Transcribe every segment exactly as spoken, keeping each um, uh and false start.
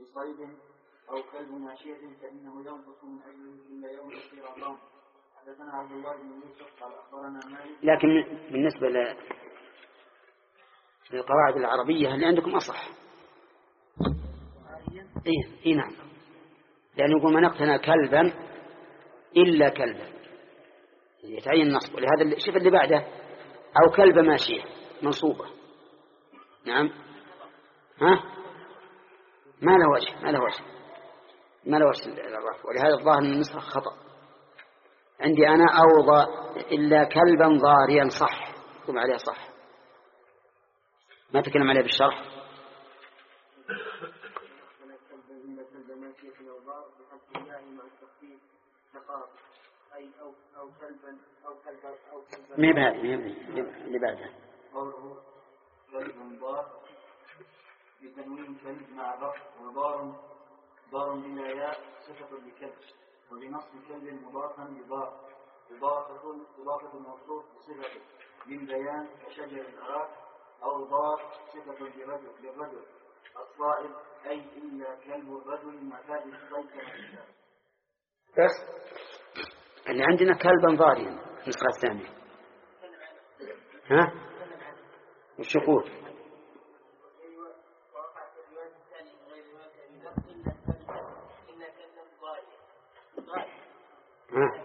بصيد أو كلب ماشية فإنه ينقص من أجله كل يوم في رمضان. حدثنا عبد الله بن يوسف قال أخبرنا مالك. لكن بالنسبة للقواعد العربية هل عندكم أصح؟ إيه إيه نعم، لأن يقول من اقتنى كلبا إلا كلبا يتعين النصب. ولهذا شوف اللي بعده أو كلب ماشية منصوبة. نعم ها ما له وجه ما له وجه ما له وجه الرفع. ولهذا الظاهر من النسخة خطأ عندي أنا أوضى إلا كلبا ضاريا صح ثم عليه صح ما تكلم عليه بالشرح. مين بهذا اللي بعدها قوله كلب ضار بتنوين كلب مع ضر وضار ضار بلا ياء صفة لكلب وبنص كلب مضافا لضار إضافة إضافة الموصوف بصفة من بيان كشجر الأراك أو ضار صفة للرجل للرجل الصائب أي إلا كلب الرجل معتاد الصيد كما بس اللي عندنا كلبا ضاريا النسخة الثانية. ها والشقوق ها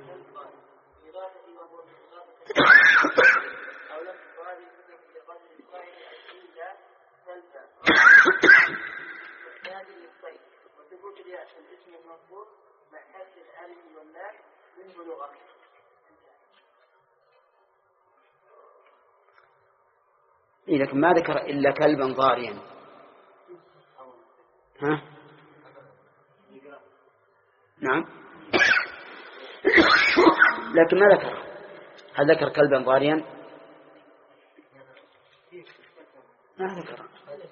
إيه لكن ما ذكر إلا كلبا ضاريا. ها نعم لكن ما ذكر. هل ذكر كلبا ضاريا؟ ما ذكر.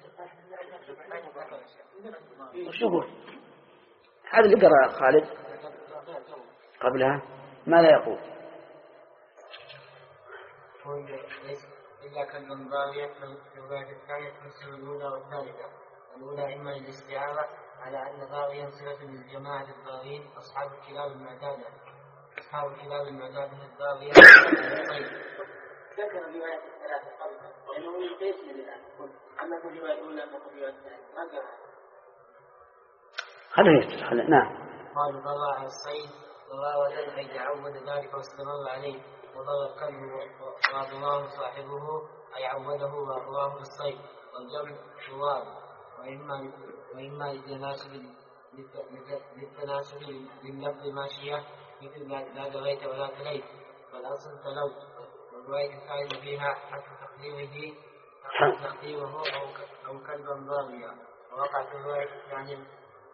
شوفوا هذا اللي قرأ خالد قبلها ماذا يقول؟ إلا كلب ضاريا في الرواية الثانية تفسر الأولى والثالثة. الأولى إما للاستعارة على أن ضاريا صفة للجماعة الضارين أصحاب الكلاب المعتادة أصحاب الكلاب المعتادة الضارية. ذكر الرواية الثلاثة قبل لأنه يقيسنا للآن أما في الرواية الأولى أما في الرواية الثانية ما قال خليه خليه نعم. قالوا ضرع على الصيد ضراوة أي تعود ذلك واستمر عليه وضر الكلب وأضراه صاحبه أي عوده وأضراه بالصيد والجمع ضرار وإما وإما للتناسب للتناسب لللفظ ماشية مثل لا دريت ولا تليت فالأصل تلوت. والرواية الثالثة فيها حتى تقديمه تقديمه أو أو كلبا ضاريا ووقع في الرواية الثانية.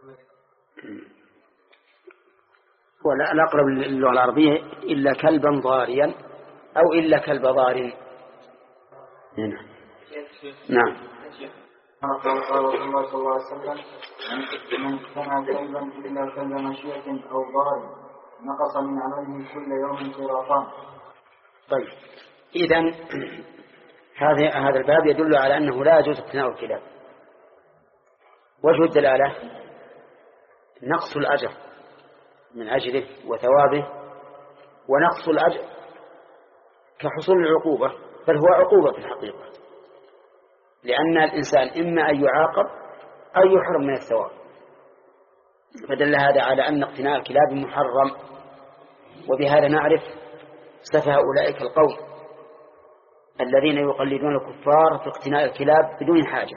ولا الأقرب للغة العربية إلا كلبا ضاريا أو إلا كلب ضار. هنا نعم. قال رسول الله صلى الله عليه وسلم من اقتنى كلبا إلا كلب ماشية أو ضار نقص من عمله كل يوم قراطان. طيب إذن هذا هذا الباب يدل على أنه لا يجوز اقتناء الكلاب. وجه الدلالة نقص الأجر من أجله وثوابه ونقص الأجر كحصول العقوبة بل هو عقوبة في الحقيقة لأن الإنسان إما أن يعاقب أو يحرم من الثواب. فدل هذا على أن اقتناء الكلاب محرم. وبهذا نعرف سفه أولئك القوم الذين يقلدون الكفار في اقتناء الكلاب بدون حاجة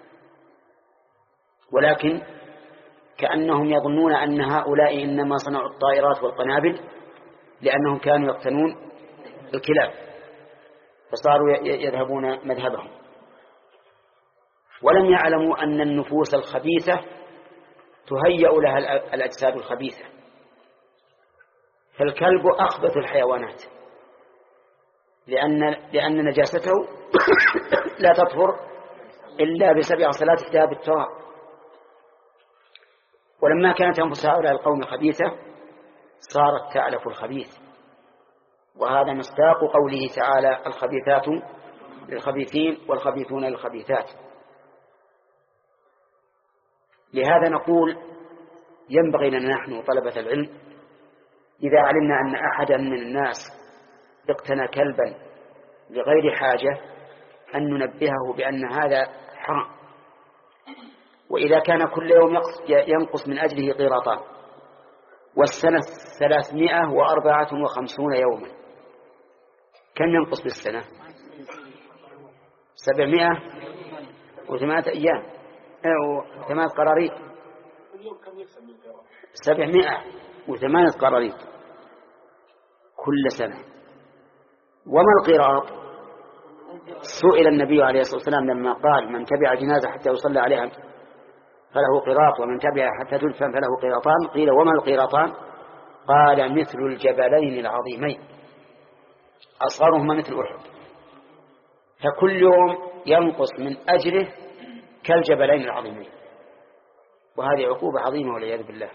ولكن كأنهم يظنون أن هؤلاء إنما صنعوا الطائرات والقنابل لأنهم كانوا يقتنون الكلاب فصاروا يذهبون مذهبهم ولم يعلموا أن النفوس الخبيثة تهيأ لها الأجساد الخبيثة. فالكلب أخبث الحيوانات لأن, لأن نجاسته لا تطهر إلا بسبع صلات اجتهاد التراب. ولما كانت أنفس هؤلاء القوم خبيثة صارت تألف الخبيث. وهذا مصداق قوله تعالى الخبيثات للخبيثين والخبيثون للخبيثات. لهذا نقول ينبغي لنا نحن طلبة العلم إذا علمنا أن أحدا من الناس اقتنى كلبا لغير حاجة أن ننبهه بأن هذا حرام، وإذا كان كل يوم ينقص من أجله قيراطان والسنة ثلاثمائة وأربعة وخمسون يوما، كم ينقص بالسنة؟ سبعمائة وثمانية أيام أو ثمانية قراريط، سبعمائة وثمانية قراريط كل سنة. وما القراط؟ سئل النبي عليه الصلاة والسلام لما قال من تبع جنازة حتى يصلى عليها فله قراط ومن تبع حتى تدفن فله قراطان، قيل وما القراطان؟ قال مثل الجبلين العظيمين أصغرهما مثل أحد، فكل يوم ينقص من أجله كالجبلين العظيمين، وهذه عقوبة عظيمة والعياذ بالله.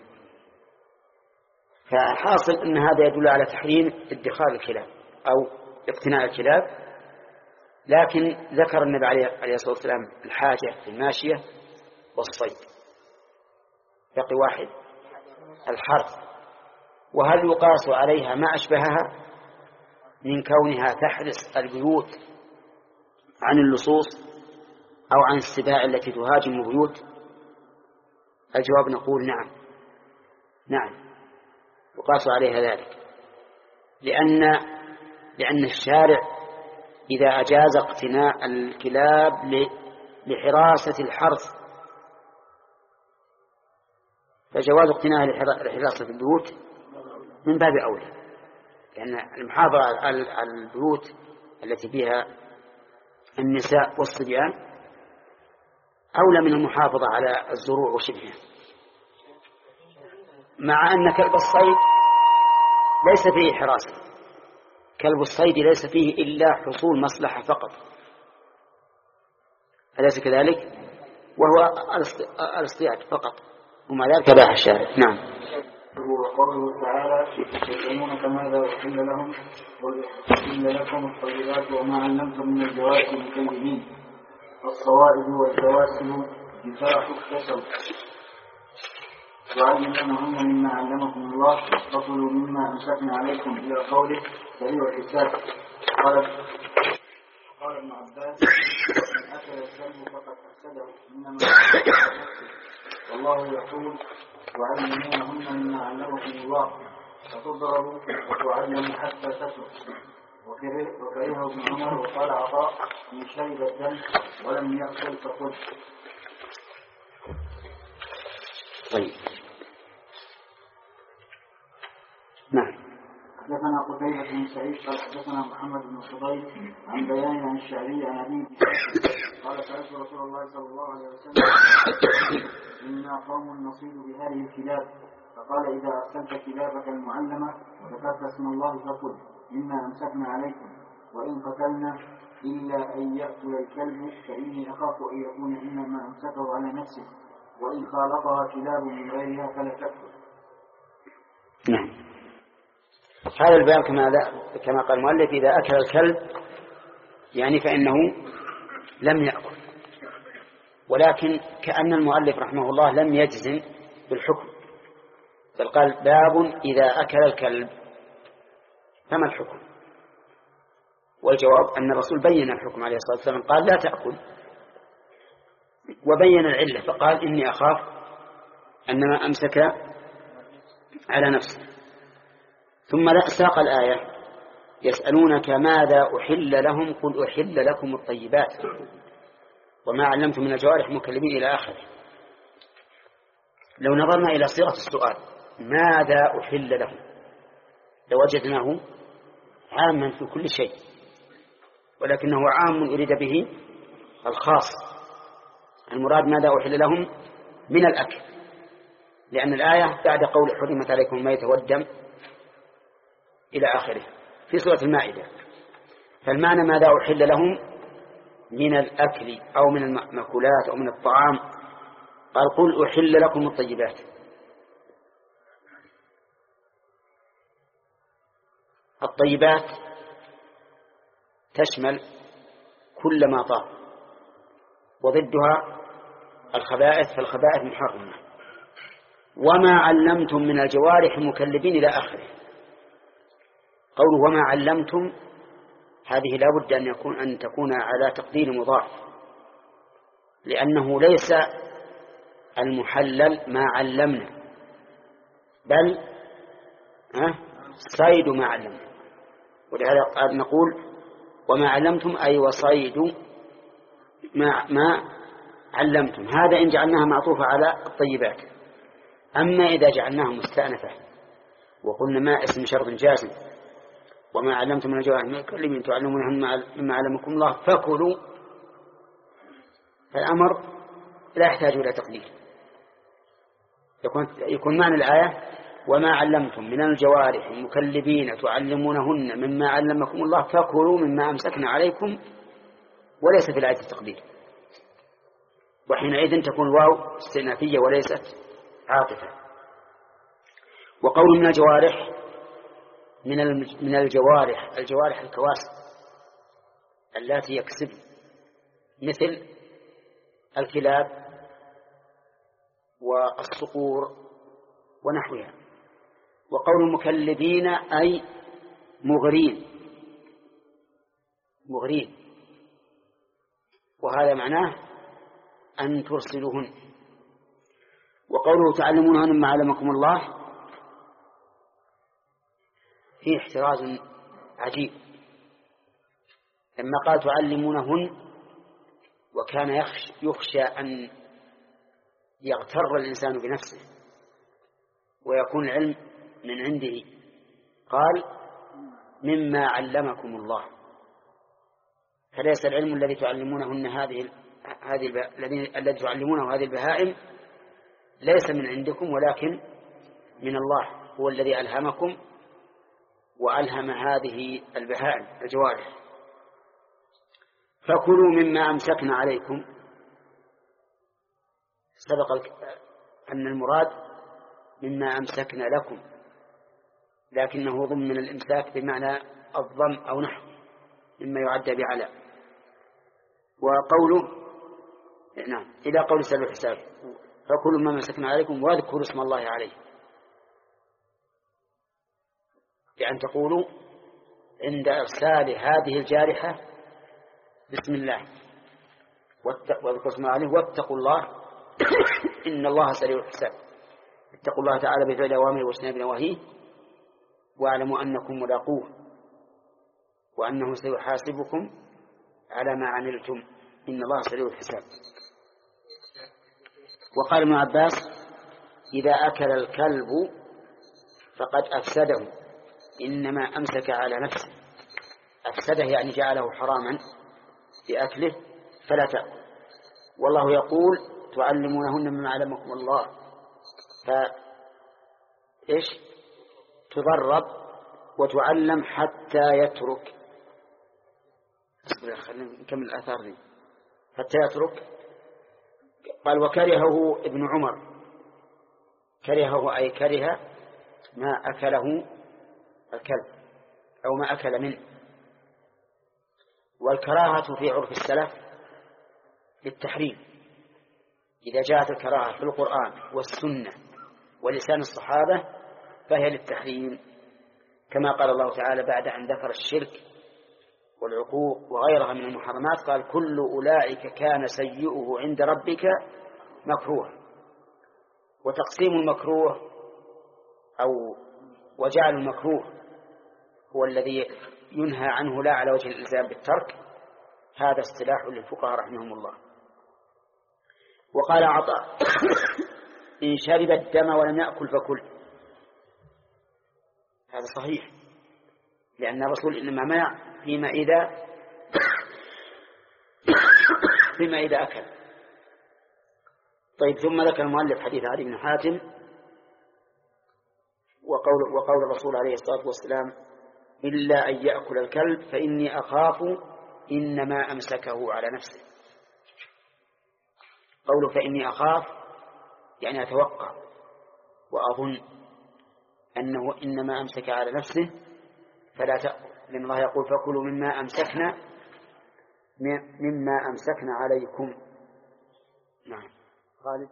فحاصل أن هذا يدل على تحريم ادخار الكلاب أو اقتناء الكلاب، لكن ذكر النبي عليه الصلاة والسلام الحاجة في الماشية والصيد، بقي واحد الحرث. وهل يقاس عليها ما أشبهها من كونها تحرس البيوت عن اللصوص أو عن السباع التي تهاجم البيوت؟ الجواب نقول نعم نعم يقاس عليها ذلك، لأن لأن الشارع إذا أجاز اقتناء الكلاب لحراسة الحرث فجواز اقتناء لحراسة البيوت من باب أولى، لأن المحافظة على البيوت التي فيها النساء والصبيان أولى من المحافظة على الزروع وشبهها، مع أن كلب الصيد ليس فيه حراسة، كلب الصيد ليس فيه إلا حصول مصلحة فقط، أليس كذلك؟ وهو الاصطياد فقط، ومع ذلك باح الشارع. نعم. وقوله تعالى يسألونك ماذا أحل لهم قل أحل لكم الطيبات وما علمتم من الجوارح المكلمين الصوائب والجواسم جفاح الكسل وعلمناهن مما علمكم الله فكلوا مما أمسكنا عليكم إلى قوله سريع الحساب. قال قال ابن عباس من أكل الكلب فقد أفسده إنما والله يقول وعلمناهن مما علمكم الله فتضربوا وتعلموا حتى تسلك. وكرهه ابن عمر وقال عطاء من شرب الدم ولم يأكل فقل. طيب. نعم. حدثنا قتيبة بن سعيد قال حدثنا محمد بن فضيل عن بيان عن الشعبي عن أبي قال سألت رسول الله صلى الله عليه وسلم إنا قوم نصيب بهذه الكلاب فقال إذا أرسلت كلابك المعلمة وذكرت اسم الله فقل مما أمسكنا عليكم وإن قتلنا إلا أن يأكل الكلب فإني أخاف أن يكون إنما أمسكه على نفسه وإن خالطها كلاب من غيرها فلا تأكل. نعم. هذا الباب كما كما قال المؤلف إذا أكل الكلب يعني فإنه لم يأكل، ولكن كأن المؤلف رحمه الله لم يجزم بالحكم، بل قال باب إذا أكل الكلب فما الحكم؟ والجواب أن الرسول بين الحكم عليه الصلاة والسلام، قال لا تأكل وبين العلة فقال إني أخاف أنما أمسك على نفسه. ثم ساق الآية يسألونك ماذا أحل لهم قل أحل لكم الطيبات وما علمتم من الجوارح مكلمين إلى آخره. لو نظرنا إلى صيغة السؤال ماذا أحل لهم لوجدناه عاما في كل شيء، ولكنه عام أريد به الخاص، المراد ماذا أحل لهم من الأكل، لأن الآية بعد قول حرمت عليكم الميتة والدم إلى آخره في سورة المائدة، فالمعنى ماذا أحل لهم من الأكل أو من المأكولات أو من الطعام، قال قل أحل لكم الطيبات. الطيبات تشمل كل ما طاب، وضدها الخبائث فالخبائث محرمة. وما علمتم من الجوارح مكلبين إلى آخره. قوله وما علمتم هذه لا بد أن يكون أن تكون على تقدير مضاف، لأنه ليس المحلل ما علمنا، بل صيد ما علمنا. ولهذا قد نقول وما علمتم أي وصيد ما, ما علمتم. هذا إن جعلناها معطوفة على الطيبات. أما إذا جعلناها مستأنفة وقلنا ما اسم شرط جازم وما علمتم من الجوارح مكلبين تعلمونهن مما علمكم الله فكلوا، فالأمر لا يحتاج إلى تقدير. يكون, يكون معنى الآية وما علمتم من الجوارح مكلبين تعلمونهن مما علمكم الله فكلوا مما أمسكنا عليكم، وليس في الآية التقدير. وحينئذ تكون الواو استئنافية وليست عاطفة. وقول من الجوارح من من الجوارح الجوارح الكواسب التي يكسب مثل الكلاب والصقور ونحوها. وقول مكلبين أي مغرين مغرين، وهذا معناه أن ترسلوهن. وقوله تعلمونهن مما علمكم الله فيه احتراز عجيب، لما قال تعلمونهن وكان يخشى, يخشى أن يغتر الإنسان بنفسه ويكون العلم من عنده، قال مما علمكم الله. فليس العلم الذي تعلمونهن هذه هذه الذي تعلمونه هذه البهائم ليس من عندكم ولكن من الله، هو الذي ألهمكم وألهم هذه البهائم الجوارح. فكلوا مما أمسكنا عليكم. سبق أن المراد مما أمسكنا لكم، لكنه ضمن الإمساك بمعنى الضم أو نحو مما يعد بعلى. وقوله نعم إلى قول سبع الحساب فكلوا مما أمسكنا عليكم واذكروا اسم الله عليه، بأن تقولوا عند إرسال هذه الجارحة بسم الله واذكروا اسم الله عليه واتقوا الله إن الله سريع الحساب. اتقوا الله تعالى بفعل أوامره واجتناب نواهيه واعلموا أنكم ملاقوه وأنه سيحاسبكم على ما عملتم إن الله سريع الحساب. وقال ابن عباس إذا أكل الكلب فقد أفسده إنما أمسك على نفسه. أفسده يعني جعله حراما بأكله فلا تأكل. والله يقول تعلمونهن مما علمكم الله، فإيش تضرب وتعلم حتى يترك. خلينا نكمل الآثار دي. حتى يترك. قال وكرهه ابن عمر، كرهه أي كره ما أكله الكلب أو ما أكل منه. والكراهة في عرف السلف للتحريم، إذا جاءت الكراهة في القرآن والسنة ولسان الصحابة فهي للتحريم، كما قال الله تعالى بعد أن ذكر الشرك والعقوق وغيرها من المحرمات قال كل أولئك كان سيئه عند ربك مكروه. وتقسيم المكروه أو وجعل المكروه هو الذي ينهى عنه لا على وجه الإلزام بالترك، هذا اصطلاح للفقهاء رحمهم الله. وقال عطاء إن شرب الدم ولم يأكل فكل. هذا صحيح، لأن الرسول إنما منع فيما إذا فيما إذا أكل. طيب ثم ذكر المؤلف حديث علي بن حاتم وقول, وقول الرسول عليه الصلاة والسلام إلا أن يأكل الكلب فإني أخاف إنما أمسكه على نفسه. قوله فإني أخاف يعني أتوقع وأظن أنه إنما أمسك على نفسه فلا تأكل، لأن الله يقول فكلوا مما أمسكنا مما أمسكنا عليكم. نعم. خالد.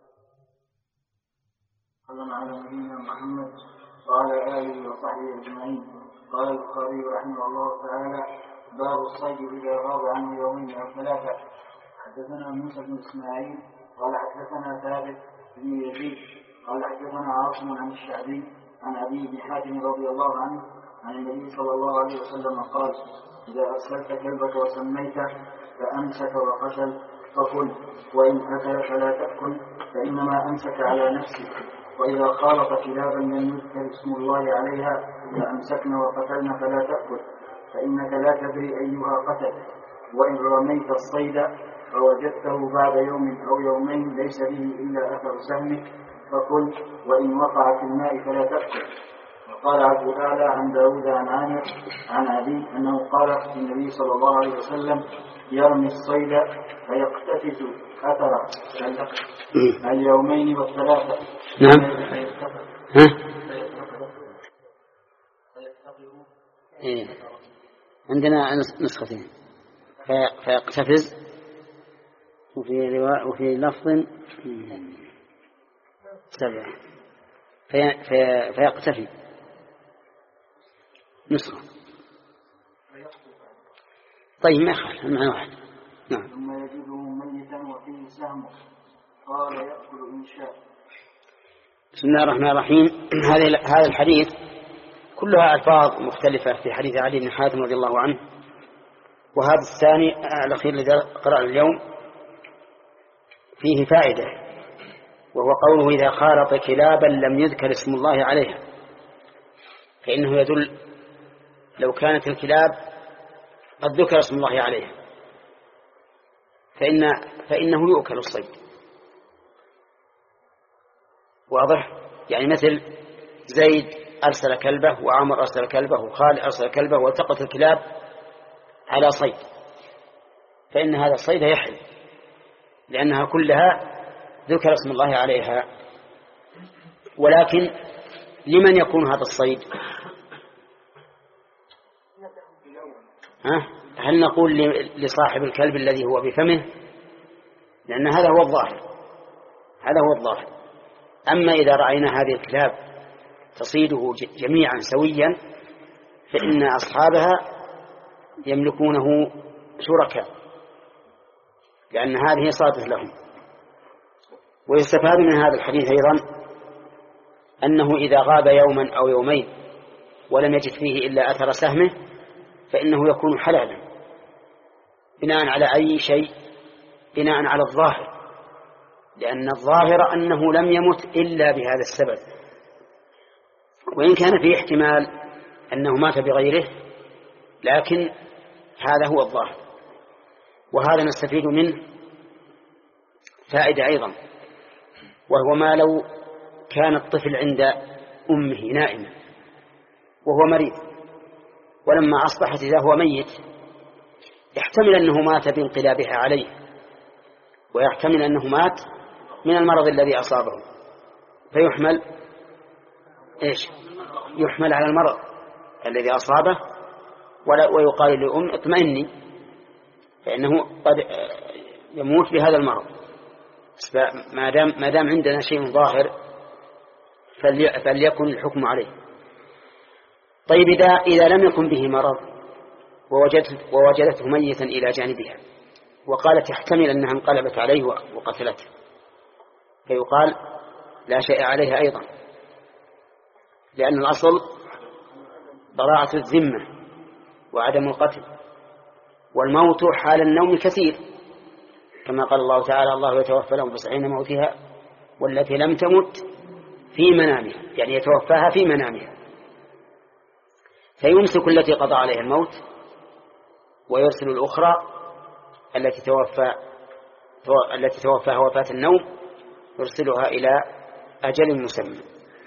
صلى الله على نبينا محمد وعلى آله وصحبه أجمعين. قال البخاري رحمه الله تعالى: باب الصيد إذا غاب عنه يومين أو ثلاثة. حدثنا موسى بن إسماعيل قال حدثنا ثابت بن يزيد قال حدثنا عاصم عن الشعبي عن أبي بن حاتم رضي الله عنه عن النبي صلى الله عليه وسلم قال: إذا أرسلت كلبك وسميته فأمسك وقتل فكل، وإن أكل فلا تأكل فإنما أمسك على نفسه، وإذا خالط كلابا لم يذكر اسم الله عليها فأمسكن وقتلن فلا تأكل، فإنك لا تدري أيها قتل. وإن رميت الصيد فوجدته بعد يوم أو يومين ليس به إلا أثر سهمك فكل، وإن وقع في الماء فلا تأكل. وقال عبد الأعلى عن داود عن عامر عن أبي أنه قال في النبي صلى الله عليه وسلم: يرمي الصيد فيقتفز أثره اليومين والثلاثة. نعم. ها؟ إيه. عندنا نسختين: في... فيقتفز، وفي رواء وفي لفظ سبع في... في... فيقتفي نسخة. طيب ما يخالف، المعنى واحد. نعم. ثم يجده ميتا وفيه سهم قال: يأكل إن شاء. بسم الله الرحمن الرحيم. هذا الحديث كلها ألفاظ مختلفة في حديث علي بن حاتم رضي الله عنه، وهذا الثاني الأخير الذي قرأنا اليوم فيه فائدة، وهو قوله: إذا خالط كلابا لم يذكر اسم الله عليها، فإنه يدل لو كانت الكلاب قد ذكر اسم الله عليها فإن فإنه يؤكل الصيد. واضح؟ يعني مثل زيد أرسل كلبه، وعمر أرسل كلبه، وخالد أرسل كلبه، والتقت الكلاب على صيد، فإن هذا الصيد يحل لأنها كلها ذكر اسم الله عليها. ولكن لمن يكون هذا الصيد؟ ها؟ هل نقول لصاحب الكلب الذي هو بفمه؟ لأن هذا هو الظاهر، هذا هو الظاهر. أما إذا رأينا هذه الكلاب تصيده جميعا سويا فإن أصحابها يملكونه شركاء، لأن هذه صادت لهم. ويستفاد من هذا الحديث أيضا أنه إذا غاب يوما أو يومين ولم يجد فيه إلا أثر سهمه فإنه يكون حلالا بناء على أي شيء؟ بناء على الظاهر، لأن الظاهر أنه لم يمت إلا بهذا السبب، وإن كان فيه احتمال أنه مات بغيره، لكن هذا هو الظاهر. وهذا نستفيد منه فائدة أيضا، وهو ما لو كان الطفل عند أمه نائما وهو مريض، ولما أصبحت إذا هو ميت يحتمل أنه مات بانقلابها عليه، ويحتمل أنه مات من المرض الذي أصابه، فيحمل إيش؟ يحمل على المرض الذي أصابه، ويقال لأم اطمئني، فإنه قد يموت بهذا المرض. ما دام ما دام عندنا شيء ظاهر فليكن الحكم عليه. طيب إذا إذا لم يكن به مرض ووجدت ووجدته ميتا إلى جانبها وقالت يحتمل أنها انقلبت عليه وقتلته، فيقال لا شيء عليها أيضا، لأن الأصل براءة الذمة وعدم القتل، والموت حال النوم كثير، كما قال الله تعالى: الله يتوفى الأنفس حين موتها والتي لم تمت في منامها، يعني يتوفاها في منامها، فيمسك التي قضى عليها الموت ويرسل الأخرى التي توفى التي توفاها وفاة النوم يرسلها إلى أجل مسمى.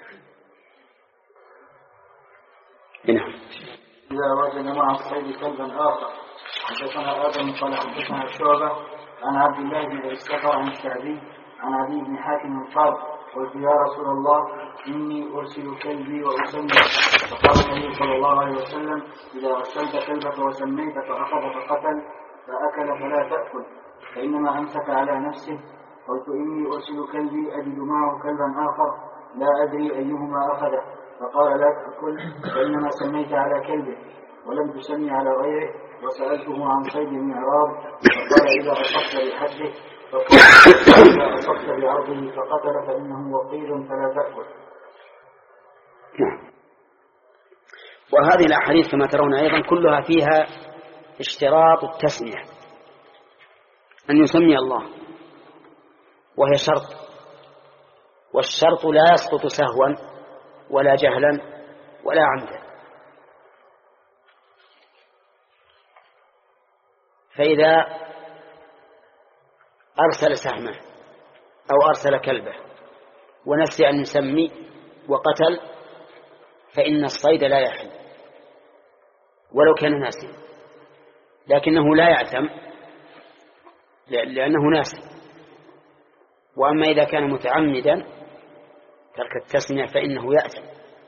نعم. إذا وجد مع الصيد كلبا آخر. حدثنا آدم قال حدثنا شعبة عن عبد الله بن السفر عن الشعبي عن أبي بن حاتم قال: قلت يا رسول الله إني أرسل كلبي وأسمي، فقال النبي صلى الله عليه وسلم: إذا أرسلت كلبك وسميت فأخذ فقتل فأكل فلا تأكل، فإنما أمسك على نفسه، قلت إني أرسل كلبي أجد معه كلبا آخر لا أدري أيهما أخذه، فقال لا تأكل فإنما سميت على كلبه ولم تسمي على غيره. وسألته عن صيد المعراض فقال إذا أصبت بحده فقال إذا أصبت بعرضه فقتل فإنه وقيل فلا تأكل. وهذه الأحاديث كما ترون أيضا كلها فيها اشتراط التسمية، أن يسمي الله، وهي شرط، والشرط لا يسقط سهوا ولا جهلا ولا عمدا. فإذا أرسل سهمه أو أرسل كلبه ونسي أن يسمي وقتل فإن الصيد لا يحل ولو كان ناسيا، لكنه لا يأثم لأنه ناسي. وأما إذا كان متعمدا ترك التسمية فإنه يأثم،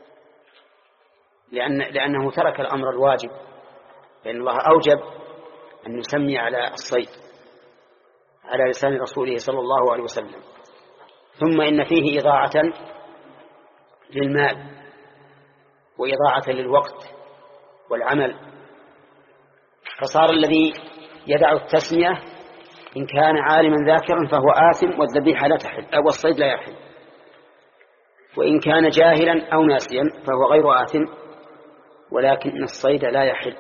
لأن لأنه ترك الأمر الواجب، لأن الله أوجب أن يسمي على الصيد على لسان رسوله صلى الله عليه وسلم. ثم إن فيه إضاعة للمال وإضاعة للوقت والعمل، فصار الذي يدع التسمية إن كان عالما ذاكرا فهو آثم والذبيحة لا تحل أو الصيد لا يحل، وإن كان جاهلا أو ناسيا فهو غير آثم ولكن الصيد لا يحل.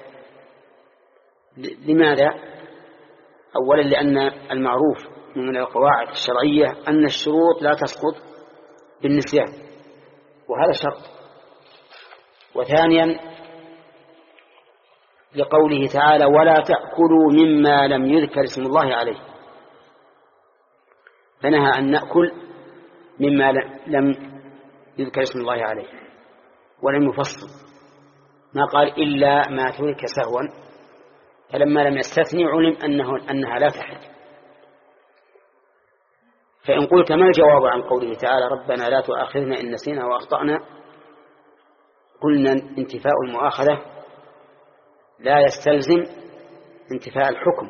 لماذا؟ أولا لأن المعروف من القواعد الشرعية أن الشروط لا تسقط بالنسيان، وهذا شرط. وثانيا لقوله تعالى ولا تأكلوا مما لم يذكر اسم الله عليه، فنهى أن نأكل مما لم يذكر اسم الله عليه ولم يفصل، ما قال إلا ما ترك سهوا، فلما لم يستثني علم أنه أنها لا تحل. فإن قلت ما الجواب عن قوله تعالى ربنا لا تؤاخذنا إن نسينا وأخطأنا، قلنا انتفاء المؤاخذة لا يستلزم انتفاء الحكم،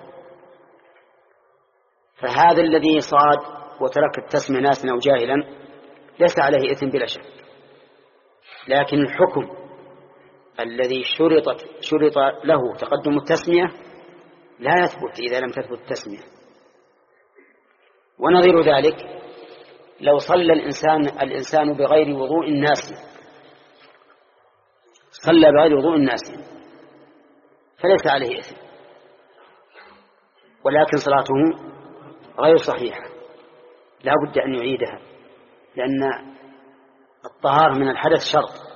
فهذا الذي صاد وترك التسمية ناسا أو جاهلا ليس عليه إثم بلا شك، لكن الحكم الذي شرطت شرط له تقدم التسمية لا يثبت إذا لم تثبت التسمية. ونظير ذلك لو صلى الإنسان الإنسان بغير وضوء ناسي، صلى بغير وضوء ناسي فليس عليه إثم، ولكن صلاته غير صحيحة لا بد أن يعيدها، لأن الطهارة من الحدث شرط.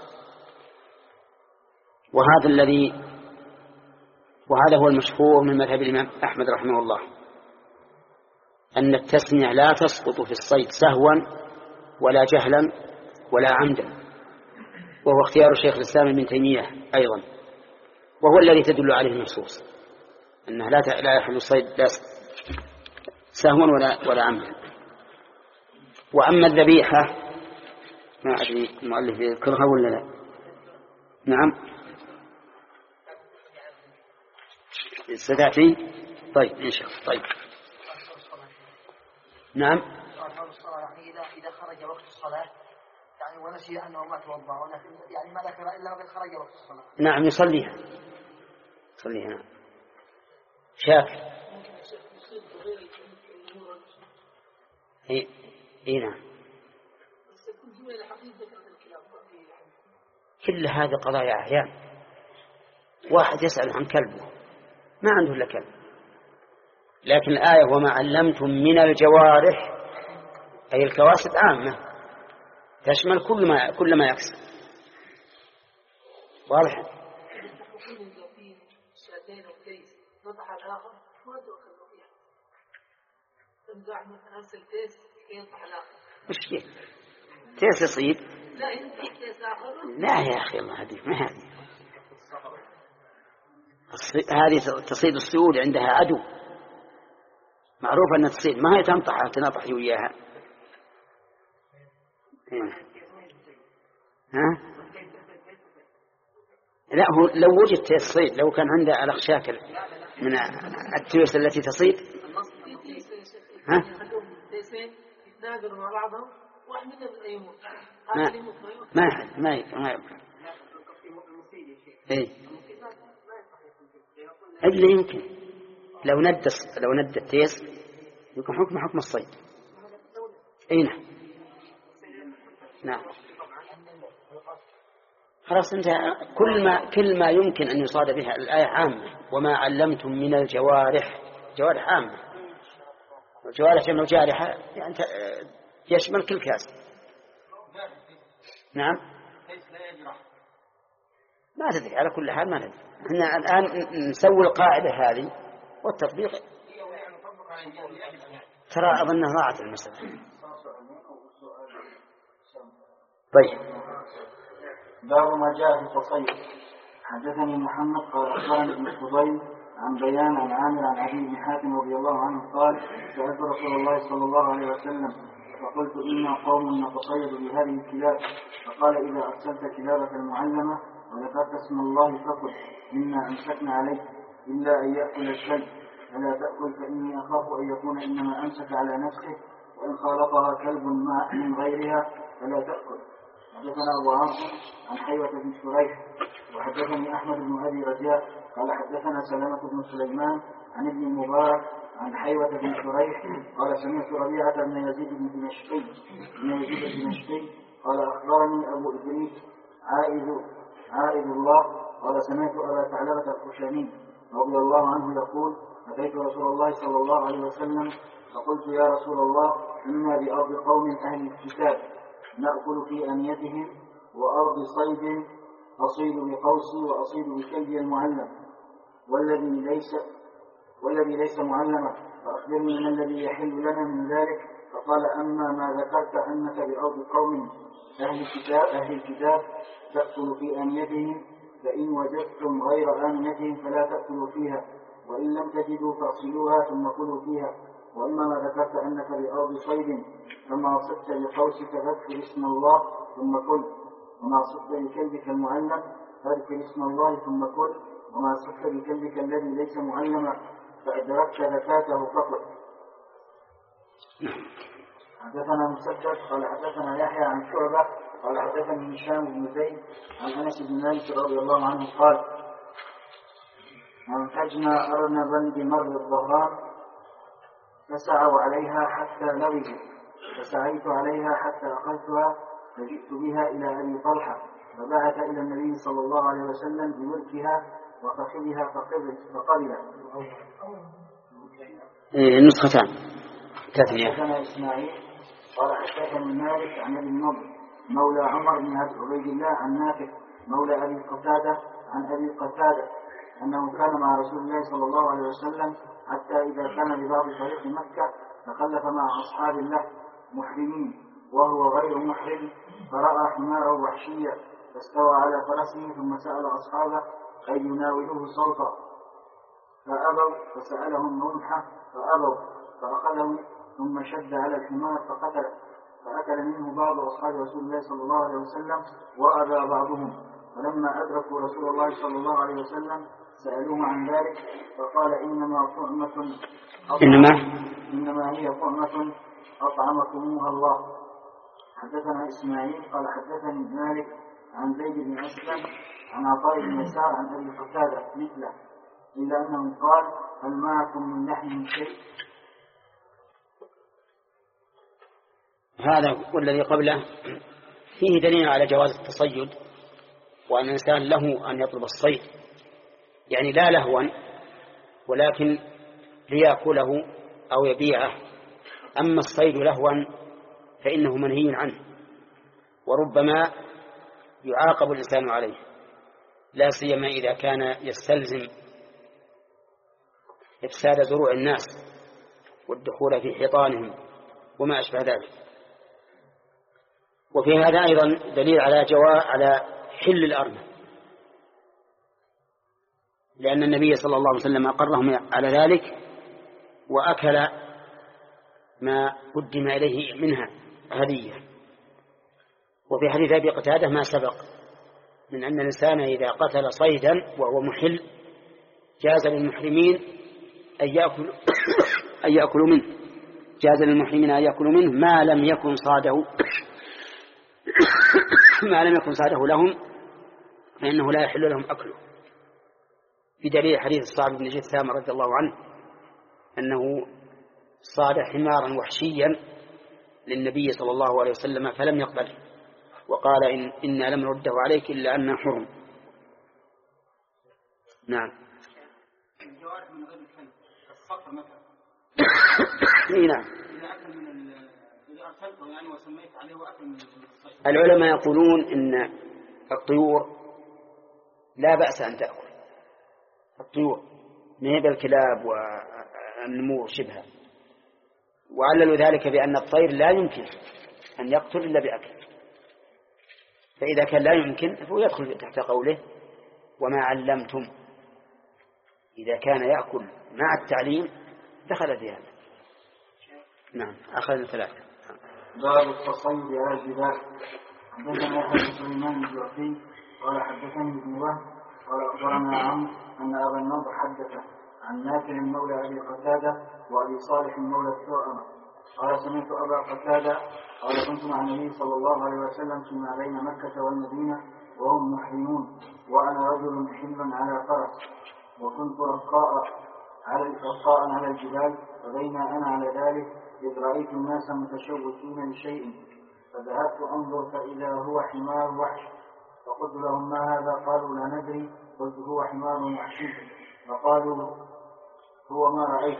وهذا الذي وهذا هو المشهور من مذهب الإمام أحمد رحمه الله، أن التسمية لا تسقط في الصيد سهوا ولا جهلا ولا عمدا، وهو اختيار شيخ الإسلام ابن تيمية أيضا، وهو الذي تدل عليه النصوص أنه لا لا يحل الصيد لا سهوا ولا ولا عمدا. وأما الذبيحة ما أدري المؤلف يذكرها ولا لا. نعم ستأتي. طيب إن شاء الله. طيب نعم. يعني إذا إذا خرج وقت الصلاة يعني ونسي أنه ما توضأ ولكن يعني ما ذكر إلا وقد خرج وقت الصلاة. نعم يصليها يصليها. نعم شاكر. إيه إيه نعم. كل هذه قضايا أحيان. واحد يسأل عن كلبه ما عنده إلا كلب، لكن الآية وما علمتم من الجوارح أي الكواسب عامة تشمل كل ما كل ما يكسب. واضح؟ مش كيف تيس يصيد؟ لا يا أخي الله هذه ما هذه هذه تصيد السيول عندها عدو معروف أن تصيد ما هي تنطح تنطح وياها. ها؟ لا هو لو وجدت الصيد لو كان عنده على شاكل من التيوس التي تصيد ها؟ شخصين يتناقلوا مع بعضهم واحد منهم يموت ما ما ما ما يبقى ايه اللي يمكن لو ند لو ند التيس يكون حكم حكم الصيد. اي نعم نعم خلاص انت كل ما كل ما يمكن ان يصاد بها الايه عامه. وما علمتم من الجوارح جوارح عامه. الجوارح جمع جارحه يعني يشمل كل كاس. نعم ما تدري على كل حال ما ندري. احنا الان نسوي القاعده هذه والتطبيق ترى اظنها ضاعت المساله. طيب باب ما جاء في التصيد. حدثني محمد قال اخبرني ابن فضيل عن بيان عن عامر عن ابي بن حاتم رضي الله عنه قال سألت رسول الله صلى الله عليه وسلم فقلت إنا قوم نتصيد بهذه الكلاب فقال إذا أرسلت كلابك المعلمة وذكرت اسم الله فقل إنا أمسكنا عليك إلا أن يأكل الكلب فلا تأكل فإني أخاف أن يكون إنما أمسك على نفسه وإن خالطها كلب من غيرها فلا تأكل. حدثنا أبو عاصم عن حيوة بن شريح وحدثني أحمد بن أبي رجاء قال حدثنا سلامة بن سليمان عن ابن المبارك عن حيوة بن شريح قال سمعت ربيعة بن يزيد بن دمشقي بن يزيد الدمشقي قال أخبرني أبو إدريس عائد عائد الله قال سمعت أبا ثعلبة الخشني رضي الله عنه يقول أتيت رسول الله صلى الله عليه وسلم فقلت يا رسول الله إنا بأرض قوم أهل الكتاب نأكل في أنيتهم وأرض صيد أصيد بقوسي وأصيد بكلبي المعلم والذي ليس والذي ليس معلما فأخبرني ما الذي يحل لنا من ذلك. فقال أما ما ذكرت أنك بأرض قوم أهل الكتاب أهل الكتاب تأكل في أنيتهم فإن وجدتم غير آنيتهم فلا تأكلوا فيها وإن لم تجدوا فاغسلوها ثم كلوا فيها. وإما ما ذكرت أنك بأرض صيد فما صدت بقوسك فاذكر اسم الله ثم كل وما صدت بكلبك المعلم فاذكر اسم الله ثم كل وما صدت بكلبك الذي ليس معلما فأدركت زكاته فقط. حدثنا مسدد قال حدثنا يحيى عن شعبة قال حدثني هشام بن زيد عن أنس بن مالك رضي الله عنه قال أنتجنا أرنبا بمر الظهران فسعوا عليها حتى لغزوا فسعيت عليها حتى أخذتها فجئت بها إلى أبي طلحة فبعث إلى النبي صلى الله عليه وسلم بملكها وفخذها فقبل. النسختان تثنية. حدثنا إسماعيل قال حدثني مالك عن ابي النضر مولى عمر بن عبيد الله عن نافع مولى أبي قتادة عن أبي قتادة أنه كان مع رسول الله صلى الله عليه وسلم حتى إذا كان ببعض طريق مكة تخلف مع أصحاب له محرمين وهو غير محرم فرأى حماره وحشيا فاستوى على فرسه ثم سأل أصحابه أن يناولوه صوتا فأبوا فسألهم نوحة فأبوا فأخذهم ثم شد على الحمار فقتله فأكل منه بعض أصحاب رسول الله صلى الله عليه وسلم وأبى بعضهم. فلما أدركوا رسول الله صلى الله عليه وسلم سألوه عن ذلك فقال إنما طعمة إنما إنما هي طعمة أطعمكموها الله. حدثنا إسماعيل قال حدثني مالك عن زيد بن أسلم عن عطاء بن يسار عن أبي قتادة مثله إلا أنه قال هل معكم من لحم شيء. هذا والذي قبله فيه دليل على جواز التصيد وأن الإنسان له أن يطلب الصيد يعني لا لهوا ولكن ليأكله أو يبيعه. أما الصيد لهوا فإنه منهي عنه وربما يعاقب الإنسان عليه لا سيما إذا كان يستلزم إفساد زروع الناس والدخول في حيطانهم وما أشبه ذلك. وفي هذا أيضا دليل على جواز على حل الأرنب لأن النبي صلى الله عليه وسلم أقرهم على ذلك وأكل ما قدم إليه منها هدية. وفي حديث أبي قتادة ما سبق من أن الإنسان إذا قتل صيدا وهو محل جاز للمحرمين أن يأكلوا أن يأكلوا منه جاز للمحرمين أن يأكلوا منه ما لم يكن صاده ما لم يكن صاده لهم فإنه لا يحل لهم أكله، بدليل حديث الصعب بن جثام رضي الله عنه أنه صاد حمارا وحشيا للنبي صلى الله عليه وسلم فلم يقبله وقال إن إنا لم نرده عليك إلا أنه حرم. نعم. الجوارح من غير الكلب الصقر مثلا. نعم. إذا أكل من إذا أرسلته يعني وسميت عليه وأكل من الصيد. العلماء يقولون إن الطيور لا بأس أن تأكل، الطيور نهب الكلاب والنمور شبهها، وعللوا ذلك بأن الطير لا يمكن أن يقتل إلا بأكل، فإذا كان لا يمكن فهو يدخل تحت قوله وما علمتم، إذا كان يأكل مع التعليم دخل في هذا. نعم. أخذنا ثلاثة. باب التصيد على الجبال. حدثنا يحيى بن سليمان الجعفي قال حدثني ابن وهب قال أخبرنا عمرو أن أبا النضر حدث عن نافع مولى أبي قتادة وأبي صالح مولى الثعلبة قال سمعت أبا قتادة قال كنت مع النبي صلى الله عليه وسلم فيما بين مكة والمدينة وهم محرمون وأنا رجل محل على فرس وكنت رقاء على رقاء على الجبال فبين أنا على ذلك إذ رأيت الناس متشوقين لشيء فذهبت أنظر فإذا هو حمار وحش فقلت لهم ما هذا؟ قالوا لا ندري. قلت هو حمار وحشي فقالوا هو ما رأيت.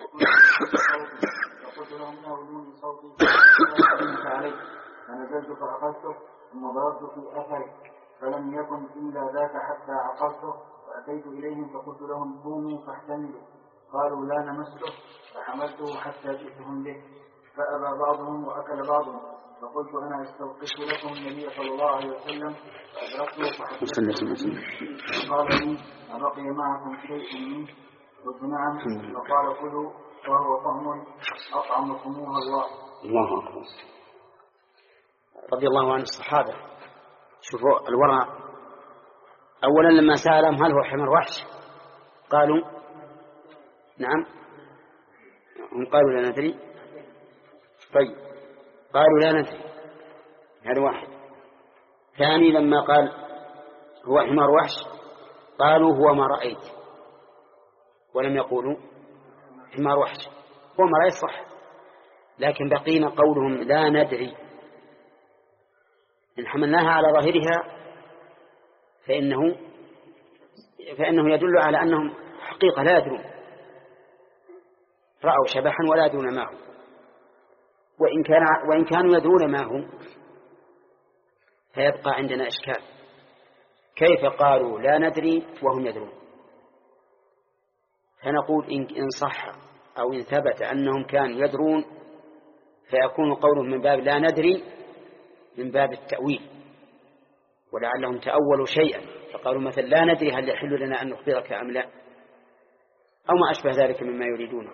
فقلت لهم ناولوني صوتي فأنت عليه فنزلت فأخذته ثم ضربت في أثره فلم يكن إلا ذاك حتى عقرته فأتيت إليهم فقلت لهم قوموا فاحتملوا قالوا لا نمسه فحملته حتى جئتهم به فأبى بعضهم وأكل بعضهم فقلت أنا استوقفت لكم النبي صلى الله عليه وسلم فأدركته فحدثته فقال لي أبقي معكم شيء منه؟ قلت نعم. فقال كلوا وهو طعم أطعمكموها الله. الله أكبر. رضي الله عن الصحابة. شوفوا الورع، أولا لما سألهم هل هو حمار وحش قالوا نعم، هم قالوا لا ندري. طيب قالوا لا ندري، هذا واحد. ثاني لما قال هو حمار وحش قالوا هو ما رأيت، ولم يقولوا حمار وحش. هو ما رأيت صح، لكن بقينا قولهم لا ندري، إن حملناها على ظاهرها فإنه فإنه يدل على أنهم حقيقة لا يدرون، رأوا شبحا ولا يدرون ما هو، وإن كان وإن كانوا يدرون ما هو فيبقى عندنا إشكال، كيف قالوا لا ندري وهم يدرون؟ فنقول إن صح أو إن ثبت أنهم كانوا يدرون فيكون قولهم من باب لا ندري من باب التأويل، ولعلهم تأولوا شيئا فقالوا مثلا لا ندري هل يحل لنا أن نخبرك أم لا، أو ما أشبه ذلك مما يريدونه.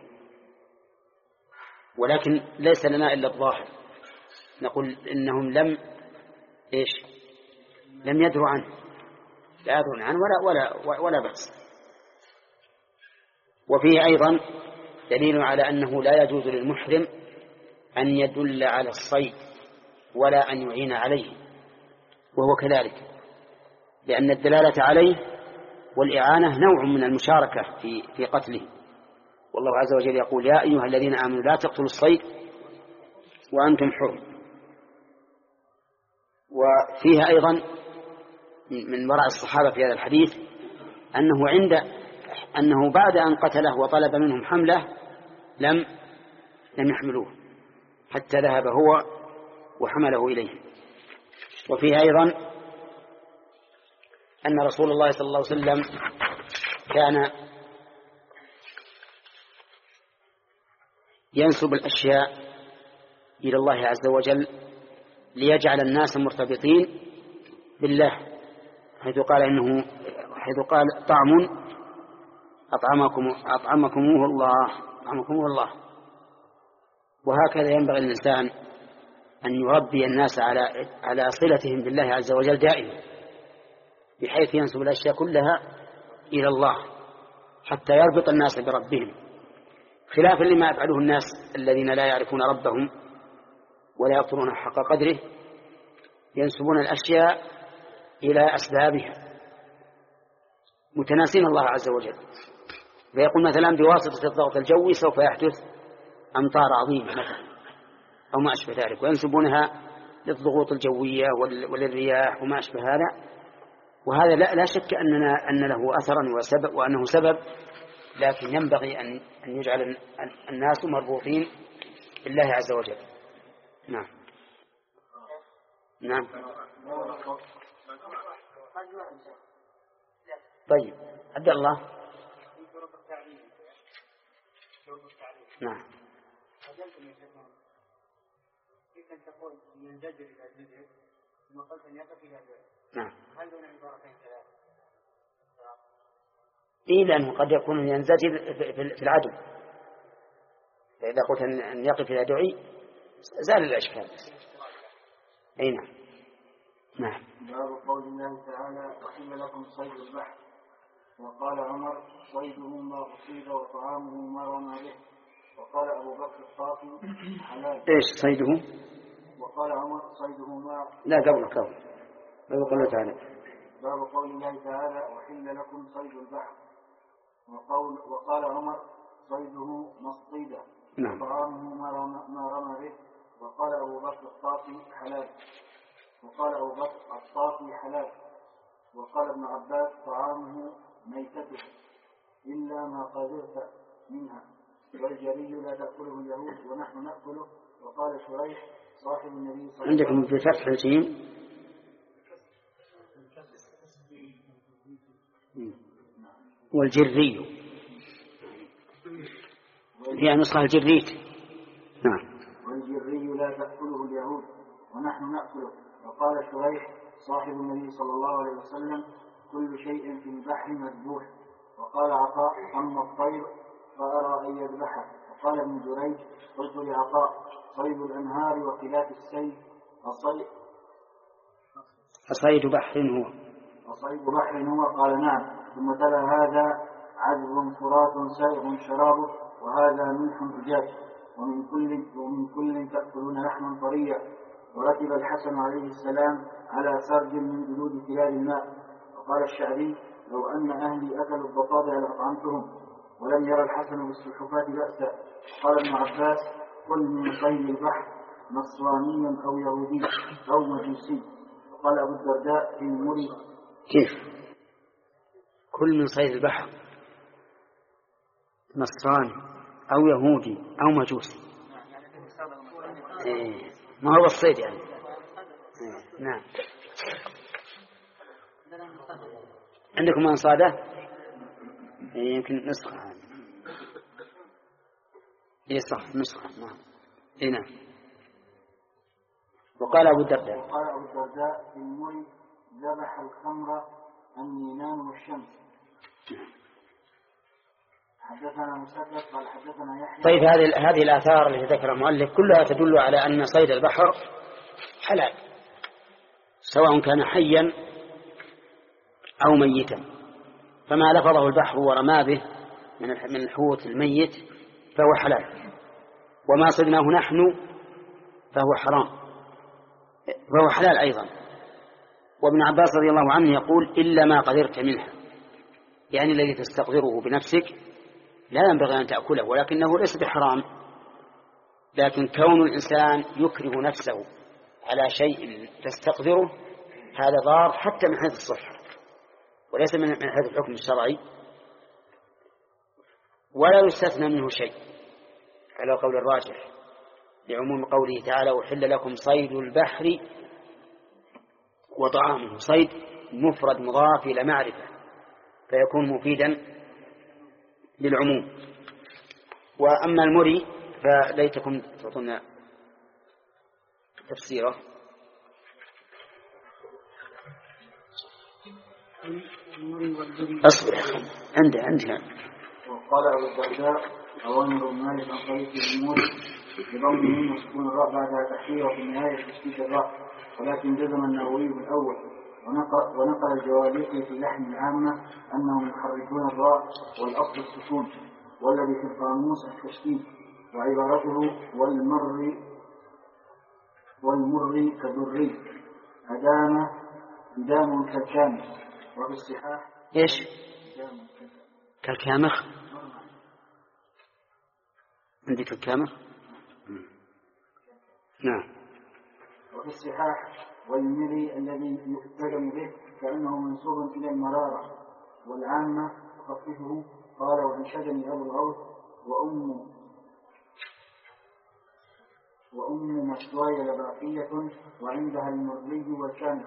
ولكن ليس لنا إلا الظاهر، نقول إنهم لم إيش لم يدروا عنه، لا يدرون عنه ولا, ولا, ولا بأس. وفيه أيضا دليل على أنه لا يجوز للمحرم أن يدل على الصيد ولا أن يعين عليه، وهو كذلك، لأن الدلالة عليه والإعانة نوع من المشاركة في في قتله. والله عز وجل يقول يا أيها الذين آمنوا لا تقتلوا الصيد وأنتم حرم. وفيها أيضا من ورع الصحابة في هذا الحديث أنه عند أنه بعد أن قتله وطلب منهم حمله لم لم يحملوه حتى ذهب هو وحمله إليه. وفيه أيضا أن رسول الله صلى الله عليه وسلم كان ينسب الأشياء إلى الله عز وجل ليجعل الناس مرتبطين بالله، حيث قال إنه حيث قال طعم أطعمكم أطعمكموه الله أطعمكموه الله. وهكذا ينبغي الإنسان أن يربي الناس على على صلتهم بالله عز وجل دائما، بحيث ينسب الأشياء كلها إلى الله حتى يربط الناس بربهم. خلافا لما يفعله الناس الذين لا يعرفون ربهم ولا يقدرون حق قدره، ينسبون الأشياء إلى أسبابها متناسين الله عز وجل، فيقول مثلا بواسطة الضغط الجوي سوف يحدث أمطار عظيمة مثلا أو ما أشبه ذلك، وينسبونها للضغوط الجوية وللرياح وما أشبه هذا. وهذا لا, لا شك أننا أن له أثرا وسبب وأنه سبب، لكن ينبغي أن أن يجعل الناس مربوطين بالله عز وجل. نعم نعم. طيب عبد الله. نعم. كيف أن تقول ينزجر إلى الجزء ثم قلت أن يقف إلى الجزء؟ نعم. هل دون عبارتين ثلاث؟ إيه، لأنه قد يكون ينزجر في العدو، فإذا قلت أن يقف إلى دعي زال الأشكال. أي نعم. نعم. باب قول الله تعالى أحل لكم صيد البحر، وقال عمر صيده ما أصيب وطعامه ما رمى به، وقال أبو بكر الصافي حلال. إيش صيده؟ وقال عمر صيده ما لا قبل قبل باب قوله تعالى. باب قول الله تعالى أحل لكم صيد البحر، وقول وقال عمر صيده مصيده نعم. وطعامه ما رمى, ما رمى به، وقال أبو بكر الصافي حلال. وقال أبو بكر الصافي حلال. وقال ابن عباس طعامه ميتته إلا ما قدرت منها، والجري لا تأكله اليهود ونحن نأكله. وقال شريح صاحب النبي صلى الله عليه وسلم. عندكم بفتح الجيم والجري هي نسخة الجريت. نعم. والجري لا تأكله اليهود ونحن نأكله. وقال شريح صاحب النبي صلى الله عليه وسلم كل شيء في البحر مذبوح. وقال عطاء أما الطير فأرى أن يذبحه. وقال ابن جريج قلت لعطاء صيد الأنهار وخلاف السيد الصيد أصيد بحر هو أصيد بحر هو. قال نعم. ثم تلا هذا عذب فرات سائغ شرابه، وهذا ملح أجاج، ومن كل ومن كل تأكلون لحما طريا. وركب الحسن عليه السلام على سرج من جلود كلاب الماء. وقال الشعبي لو أن أهلي أكلوا الضفادع لأطعمتهم. ولم يرى الحسن بالسلحفاة بأسا. قال ابن عباس كل من صيد البحر نصراني أو يهودي أو مجوسي. وقال أبو الدرداء في المري كيف كل من صيد البحر نصراني أو يهودي أو مجوسي؟ إيه. ما هو الصيد يعني. إيه. نعم. عندكم أنصاده؟ إيه. يمكن نسخة هذه. إيه صح نسخة. نعم. إيه نعم. وقال أبو الدرداء وقال أبو الدرداء في المري ذبح الخمر النينان والشمس. حدثنا مسدد قال حدثنا يحيى. طيب هذه هذه الآثار التي ذكر المؤلف كلها تدل على أن صيد البحر حلال، سواء كان حيا أو ميتا. فما لفظه البحر ورمى به من الحوت الميت فهو حلال، وما صدناه نحن فهو حرام فهو حلال أيضا. وابن عباس رضي الله عنه يقول إلا ما قدرت منها، يعني الذي تستقدره بنفسك لا ينبغي أن تأكله، ولكنه ليس بحرام. لكن كون الإنسان يكره نفسه على شيء تستقدره هذا ضار حتى من حيث الصحة وليس من حيث الحكم الشرعي، ولا يستثنى منه شيء على قول الراجح لعموم قوله تعالى وحل لكم صيد البحر وطعامه. صيد مفرد مضاف إلى معرفة فيكون مفيدا للعموم. وأما المري فليتكم تعطونا تفسيره. أصبر عنده عنده. وقال أبو الدرداء أوامر مالك عن طريق الأمور بضمه وسكون الراء بعدها تحرير وفي النهاية تشكيك الراء، ولكن جزم النووي بالأول. ونقل, ونقل الجواليقي في لحن العامة أنهم يحركون الراء والأصل السكون. والذي في القاموس التشكيك، وعبارته والمر والمر كالدري أدام إدام كالكامخ. وفي الصحاح إيش كالكامخ؟ عندك الكامخ؟ نعم. وفي الصحاح والمري الذي يؤتدم به كأنه منسوب إلى المرارة، والعامة تخففه. قال وأنشدني أبو الغوث وأم وأم مشواي لباقية وعندها المري والكامخ.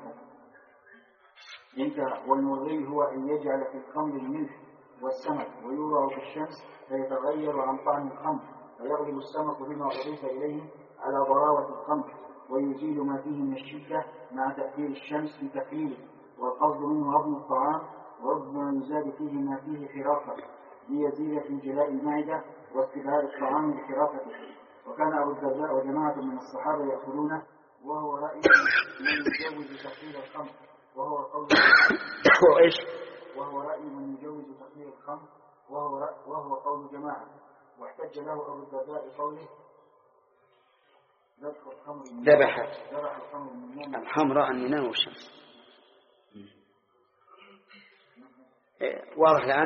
انتهى. والمري هو أن يجعل في الخمر الملح والسمك ويوضع في الشمس فيتغير عن طعم الخمر، فيغلب السمك بما أضيف إليه على ضراوة الخمر، ويزيل ما فيه من الشدة مع تأثير الشمس في تقليله. والقصد منه هضم الطعام، وربما يزاد فيه ما فيه خرافة ليزيل في جلاء المعدة واستبعاد الطعام بخرافته. وكان أبو الدرداء وجماعة من الصحابة يأكلونه، وهو رأي من يجوز تقليل الخمر، وهو قول إيش؟ وهو رأي من يجوز تقليل الخمر، وهو وهو قول جماعة. واحتج له أبو الدرداء بقوله ذبح الحمراء عن منام والشمس. واضح الآن.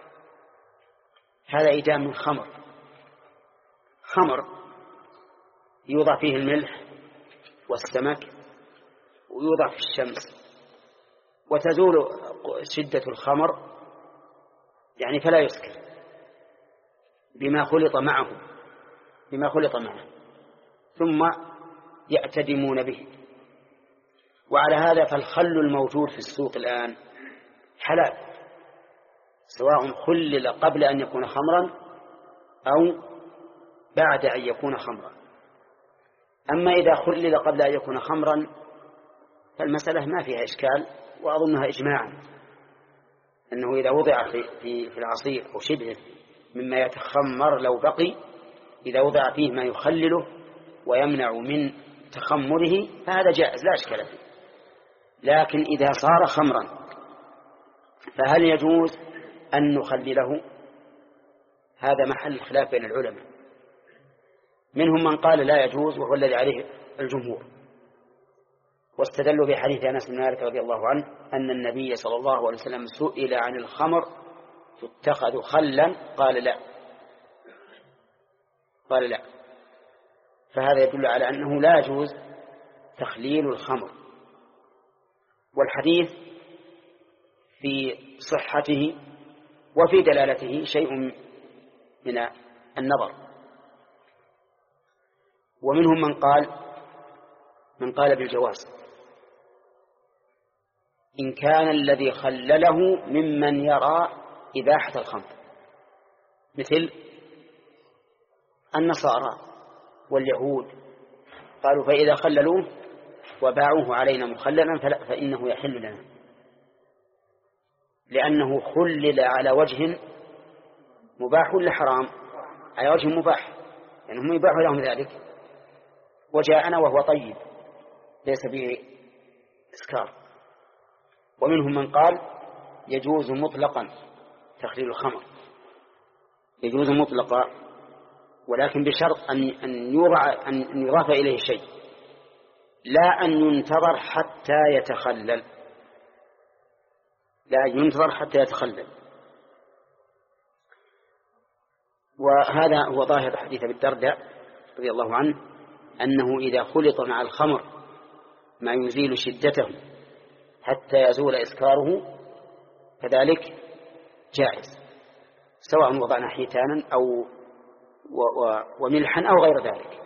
هذا إدام من خمر، خمر يوضع فيه الملح والسمك ويوضع في الشمس وتزول شدة الخمر، يعني فلا يسكر بما خلط معه بما خلط معه ثم يعتدمون به. وعلى هذا فالخل الموجود في السوق الآن حلال، سواء خلل قبل أن يكون خمرا أو بعد أن يكون خمرا. أما إذا خلل قبل أن يكون خمرا فالمسألة ما فيها إشكال، وأظنها إجماعا أنه إذا وضع في, في, في العصير أو شبهه مما يتخمر لو بقي، إذا وضع فيه ما يخلله ويمنع من تخمره فهذا جائز لا إشكال فيه. لكن إذا صار خمرا فهل يجوز أن نخلله؟ هذا محل خلاف بين العلماء. منهم من قال لا يجوز، وهو الذي عليه الجمهور، واستدلوا بحديث أنس بن مالك رضي الله عنه أن النبي صلى الله عليه وسلم سئل عن الخمر تتخذ خلا قال لا قال لا فهذا يدل على أنه لا يجوز تخليل الخمر. والحديث في صحته وفي دلالته شيء من النظر. ومنهم من قال من قال بالجواز إن كان الذي خلله ممن يرى إباحة الخمر، مثل النصارى واليهود، قالوا فإذا خللوه وباعوه علينا مخللا فإنه يحل لنا، لأنه خلل على وجه مباح ولا حرام؟ على وجه مباح، يعني هم يباح لهم ذلك، وجاءنا وهو طيب ليس به إسكار. ومنهم من قال يجوز مطلقا تخليل الخمر، يجوز مطلقا، ولكن بشرط أن أن يوضع أن يضاف إليه شيء، لا أن ينتظر حتى يتخلل، لا ينتظر حتى يتخلل. وهذا هو ظاهر حديث أبي الدرداء رضي الله عنه، أنه إذا خلط مع الخمر ما يزيل شدته حتى يزول إسكاره فذلك جائز، سواء وضعنا حيتانا أو وملحا أو غير ذلك.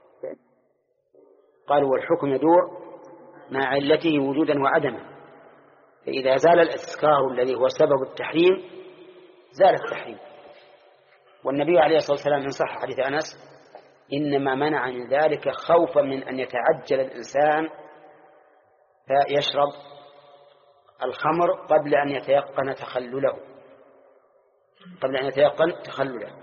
قالوا والحكم يدور مع علته وجودا وعدما، فإذا زال الإسكار الذي هو سبب التحريم زال التحريم. والنبي عليه الصلاة والسلام من صح حديث أنس إنما منع من ذلك خوفا من أن يتعجل الإنسان فيشرب الخمر قبل أن يتيقن تخلله قبل أن يتيقن تخلله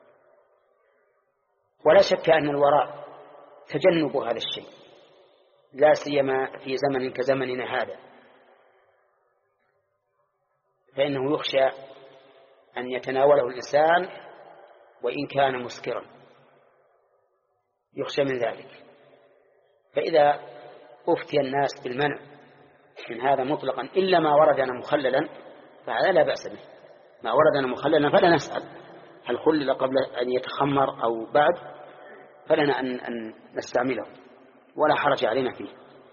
ولا شك أن الوراء تجنب هذا الشيء، لا سيما في زمن كزمننا هذا، فإنه يخشى أن يتناوله الإنسان وإن كان مسكرا يخشى من ذلك. فإذا أفتي الناس بالمنع من هذا مطلقا إلا ما وردنا مخللا فهذا لا بأس به. ما وردنا مخللا فلا نسأل هل خلل قبل أن يتخمر أو بعد، فلنا أن, أن نستعمله ولا حرج علينا فيه.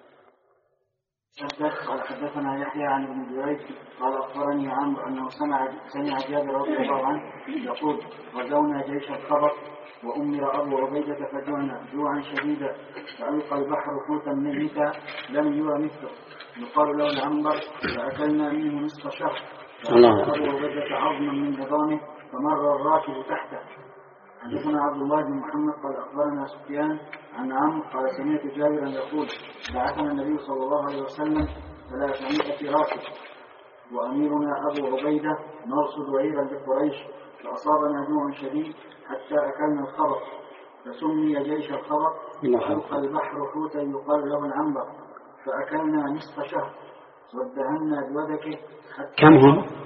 قال حدثنا يحيى عن ابن جريج قال أخبرني عمرو أنه سمع سمع جابر رضي الله عنه يقول غزونا جيش الخبر وأمر أبو عبيدة فجوعنا جوعا شديدا فألقى البحر حوتا ميتا لم يرى مثله يقال له العنبر فأكلنا منه نصف شهر فأخذ أبو عبيدة عظما من عظامه فمر الراكب تحته. حدثنا عبد الله بن محمد قال أخبرنا سفيان عن عمرو قال سمعت جابرا يقول بعثنا النبي صلى الله عليه وسلم ثلاثمائة راكب وأميرنا أبو عبيدة نرصد عيرا لقريش فأصابنا جوع شديد حتى أكلنا الخبر فسمي جيش الخبر وألقى البحر حوتا يقال له العنبر فأكلنا نصف شهر وادهنا بودكه حتى كم هم؟